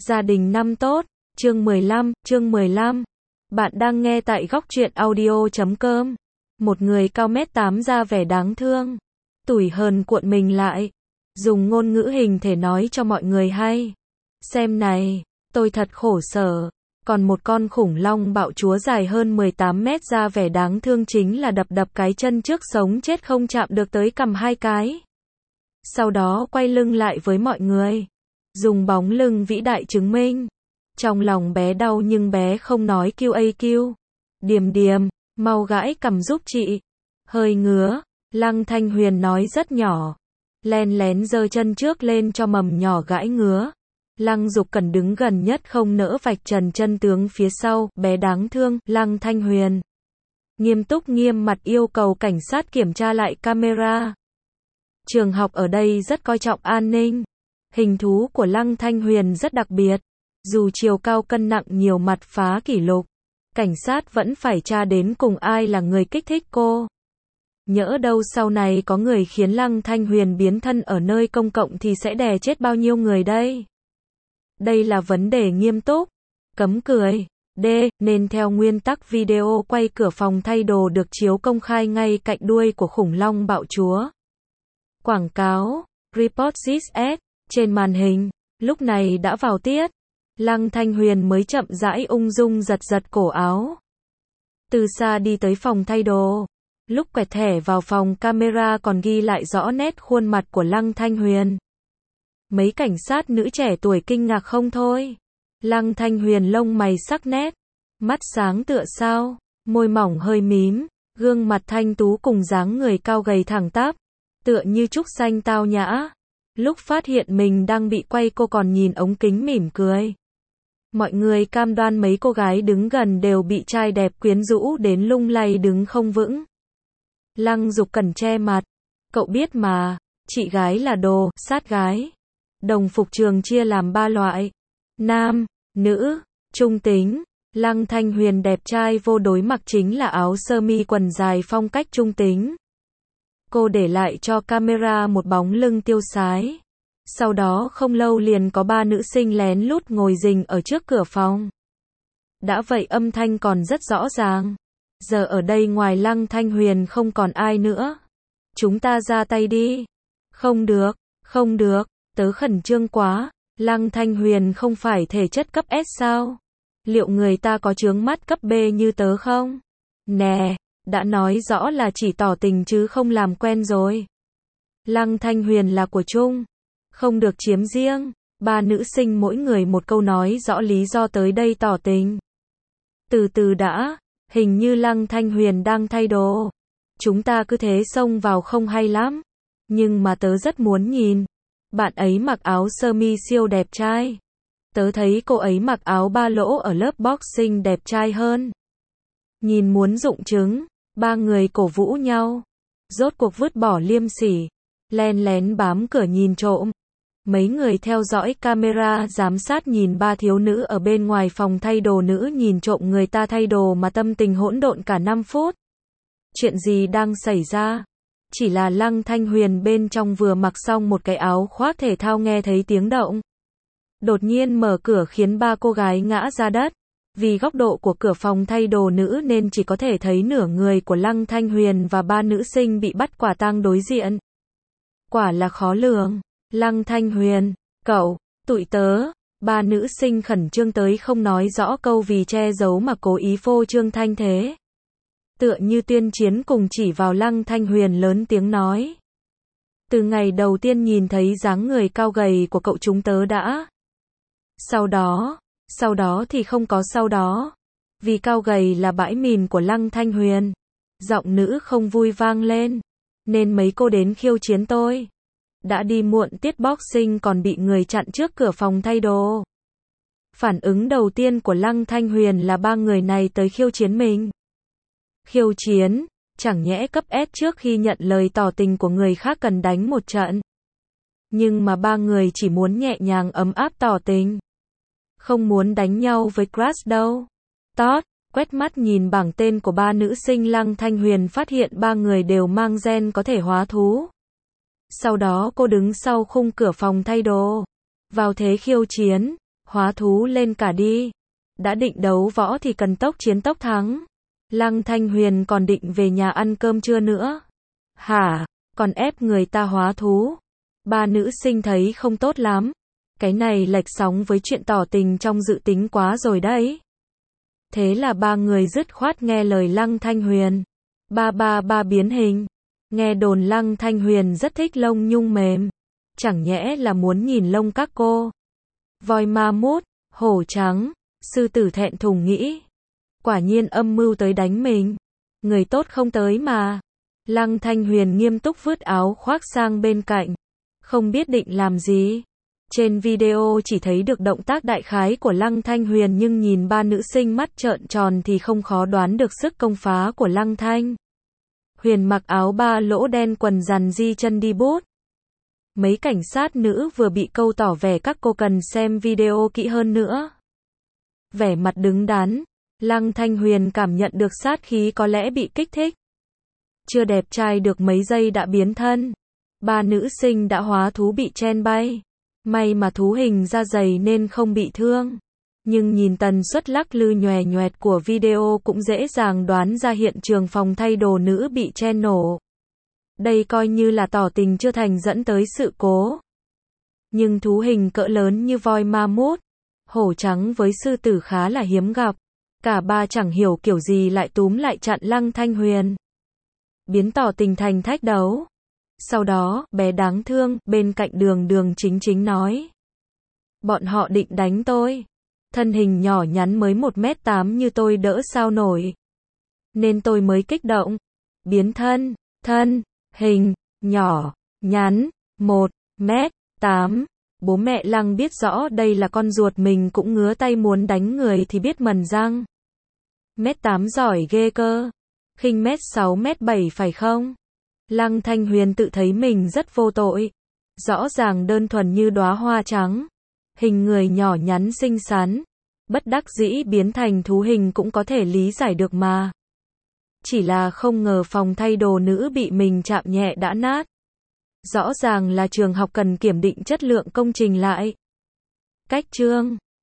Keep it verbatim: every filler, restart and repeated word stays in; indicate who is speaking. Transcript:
Speaker 1: Gia đình năm tốt, chương mười lăm, chương mười lăm. Bạn đang nghe tại góc truyện audio chấm com. Một người cao mét tám ra vẻ đáng thương, tủi hờn cuộn mình lại, dùng ngôn ngữ hình thể nói cho mọi người hay. Xem này, tôi thật khổ sở. Còn một con khủng long bạo chúa dài hơn mười tám mét ra vẻ đáng thương chính là đập đập cái chân trước sống chết không chạm được tới cằm hai cái. Sau đó quay lưng lại với mọi người, dùng bóng lưng vĩ đại chứng minh. Trong lòng bé đau nhưng bé không nói kêu a kêu. Điềm điềm, mau gãi cằm giúp chị. Hơi ngứa, Lăng Thanh Huyền nói rất nhỏ. Len lén giơ chân trước lên cho mầm nhỏ gãi ngứa. Lăng Dục Cẩn đứng gần nhất không nỡ vạch trần chân tướng phía sau, bé đáng thương, Lăng Thanh Huyền nghiêm túc nghiêm mặt yêu cầu cảnh sát kiểm tra lại camera. Trường học ở đây rất coi trọng an ninh. Hình thú của Lăng Thanh Huyền rất đặc biệt. Dù chiều cao cân nặng nhiều mặt phá kỷ lục, cảnh sát vẫn phải tra đến cùng ai là người kích thích cô. Nhỡ đâu sau này có người khiến Lăng Thanh Huyền biến thân ở nơi công cộng thì sẽ đè chết bao nhiêu người đây. Đây là vấn đề nghiêm túc. Cấm cười. D. Nên theo nguyên tắc video quay cửa phòng thay đồ được chiếu công khai ngay cạnh đuôi của khủng long bạo chúa. Quảng cáo. Report this ad. Trên màn hình, lúc này đã vào tiết. Lăng Thanh Huyền mới chậm rãi ung dung giật giật cổ áo. Từ xa đi tới phòng thay đồ. Lúc quẹt thẻ vào phòng camera còn ghi lại rõ nét khuôn mặt của Lăng Thanh Huyền. Mấy cảnh sát nữ trẻ tuổi kinh ngạc không thôi. Lăng Thanh Huyền lông mày sắc nét, mắt sáng tựa sao, môi mỏng hơi mím, gương mặt thanh tú cùng dáng người cao gầy thẳng tắp, tựa như trúc xanh tao nhã. Lúc phát hiện mình đang bị quay cô còn nhìn ống kính mỉm cười. Mọi người cam đoan mấy cô gái đứng gần đều bị trai đẹp quyến rũ đến lung lay đứng không vững. Lăng Dục Cẩn che mặt. Cậu biết mà, chị gái là đồ, sát gái. Đồng phục trường chia làm ba loại. Nam, nữ, trung tính. Lăng Thanh Huyền đẹp trai vô đối mặc chính là áo sơ mi quần dài phong cách trung tính. Cô để lại cho camera một bóng lưng tiêu sái. Sau đó không lâu liền có ba nữ sinh lén lút ngồi rình ở trước cửa phòng. Đã vậy âm thanh còn rất rõ ràng. Giờ ở đây ngoài Lăng Thanh Huyền không còn ai nữa. Chúng ta ra tay đi. Không được, không được, tớ khẩn trương quá. Lăng Thanh Huyền không phải thể chất cấp S sao? Liệu người ta có chướng mắt cấp B như tớ không? Nè, đã nói rõ là chỉ tỏ tình chứ không làm quen rồi. Lăng Thanh Huyền là của chung, không được chiếm riêng. Ba nữ sinh mỗi người một câu nói rõ lý do tới đây tỏ tình. Từ từ đã, hình như Lăng Thanh Huyền đang thay đồ. Chúng ta cứ thế xông vào không hay lắm. Nhưng mà tớ rất muốn nhìn. Bạn ấy mặc áo sơ mi siêu đẹp trai. Tớ thấy cô ấy mặc áo ba lỗ ở lớp boxing đẹp trai hơn. Nhìn muốn rụng trứng. Ba người cổ vũ nhau. Rốt cuộc vứt bỏ liêm sỉ. Len lén bám cửa nhìn trộm. Mấy người theo dõi camera giám sát nhìn ba thiếu nữ ở bên ngoài phòng thay đồ nữ nhìn trộm người ta thay đồ mà tâm tình hỗn độn cả năm phút. Chuyện gì đang xảy ra? Chỉ là Lăng Thanh Huyền bên trong vừa mặc xong một cái áo khoác thể thao nghe thấy tiếng động. Đột nhiên mở cửa khiến ba cô gái ngã ra đất. Vì góc độ của cửa phòng thay đồ nữ nên chỉ có thể thấy nửa người của Lăng Thanh Huyền và ba nữ sinh bị bắt quả tang đối diện. Quả là khó lường. Lăng Thanh Huyền, cậu, tụi tớ, ba nữ sinh khẩn trương tới không nói rõ câu vì che giấu mà cố ý phô trương thanh thế. Tựa như tuyên chiến cùng chỉ vào Lăng Thanh Huyền lớn tiếng nói. Từ ngày đầu tiên nhìn thấy dáng người cao gầy của cậu chúng tớ đã. Sau đó, sau đó thì không có sau đó. Vì cao gầy là bãi mìn của Lăng Thanh Huyền. Giọng nữ không vui vang lên. Nên mấy cô đến khiêu chiến tôi. Đã đi muộn tiết boxing còn bị người chặn trước cửa phòng thay đồ. Phản ứng đầu tiên của Lăng Thanh Huyền là ba người này tới khiêu chiến mình. Khiêu chiến, chẳng nhẽ cấp S trước khi nhận lời tỏ tình của người khác cần đánh một trận. Nhưng mà ba người chỉ muốn nhẹ nhàng ấm áp tỏ tình. Không muốn đánh nhau với crush đâu. Tốt, quét mắt nhìn bảng tên của ba nữ sinh Lăng Thanh Huyền phát hiện ba người đều mang gen có thể hóa thú. Sau đó cô đứng sau khung cửa phòng thay đồ. Vào thế khiêu chiến, Hóa thú lên cả đi. Đã định đấu võ thì cần tốc chiến tốc thắng. Lăng Thanh Huyền còn định về nhà ăn cơm trưa nữa. Hả? Còn ép người ta hóa thú. Ba nữ sinh thấy không tốt lắm. Cái này lệch sóng với chuyện tỏ tình trong dự tính quá rồi đấy. Thế là ba người dứt khoát nghe lời Lăng Thanh Huyền. Ba ba ba biến hình. Nghe đồn Lăng Thanh Huyền rất thích lông nhung mềm. Chẳng nhẽ là muốn nhìn lông các cô. Voi ma mút, hổ trắng, sư tử thẹn thùng nghĩ. Quả nhiên âm mưu tới đánh mình. Người tốt không tới mà. Lăng Thanh Huyền nghiêm túc vứt áo khoác sang bên cạnh. Không biết định làm gì. Trên video chỉ thấy được động tác đại khái của Lăng Thanh Huyền nhưng nhìn ba nữ sinh mắt trợn tròn thì không khó đoán được sức công phá của Lăng Thanh Huyền mặc áo ba lỗ đen quần rằn di chân đi bút. Mấy cảnh sát nữ vừa bị câu tỏ vẻ các cô cần xem video kỹ hơn nữa. Vẻ mặt đứng đắn, Lăng Thanh Huyền cảm nhận được sát khí có lẽ bị kích thích. Chưa đẹp trai được mấy giây đã biến thân. Ba nữ sinh đã hóa thú bị chen bay. May mà thú hình da dày nên không bị thương. Nhưng nhìn tần suất lắc lư nhòe nhoẹt của video cũng dễ dàng đoán ra hiện trường phòng thay đồ nữ bị chen nổ. Đây coi như là tỏ tình chưa thành dẫn tới sự cố. Nhưng thú hình cỡ lớn như voi ma mút, hổ trắng với sư tử khá là hiếm gặp. Cả ba chẳng hiểu kiểu gì lại túm lại chặn Lăng Thanh Huyền. Biến tỏ tình thành thách đấu. Sau đó, bé đáng thương, bên cạnh đường đường chính chính nói. Bọn họ định đánh tôi. Thân hình nhỏ nhắn mới một mét tám như tôi đỡ sao nổi. Nên tôi mới kích động. Biến thân, thân, hình, nhỏ, nhắn, một mét tám. Bố mẹ Lăng biết rõ đây là con ruột mình cũng ngứa tay muốn đánh người thì biết mần răng. Mét tám giỏi ghê cơ. Khinh mét sáu mét bảy phải không? Lăng Thanh Huyền tự thấy mình rất vô tội. Rõ ràng đơn thuần như đóa hoa trắng. Hình người nhỏ nhắn xinh xắn. Bất đắc dĩ biến thành thú hình cũng có thể lý giải được mà. Chỉ là không ngờ phòng thay đồ nữ bị mình chạm nhẹ đã nát. Rõ ràng là trường học cần kiểm định chất lượng công trình lại. Cách chương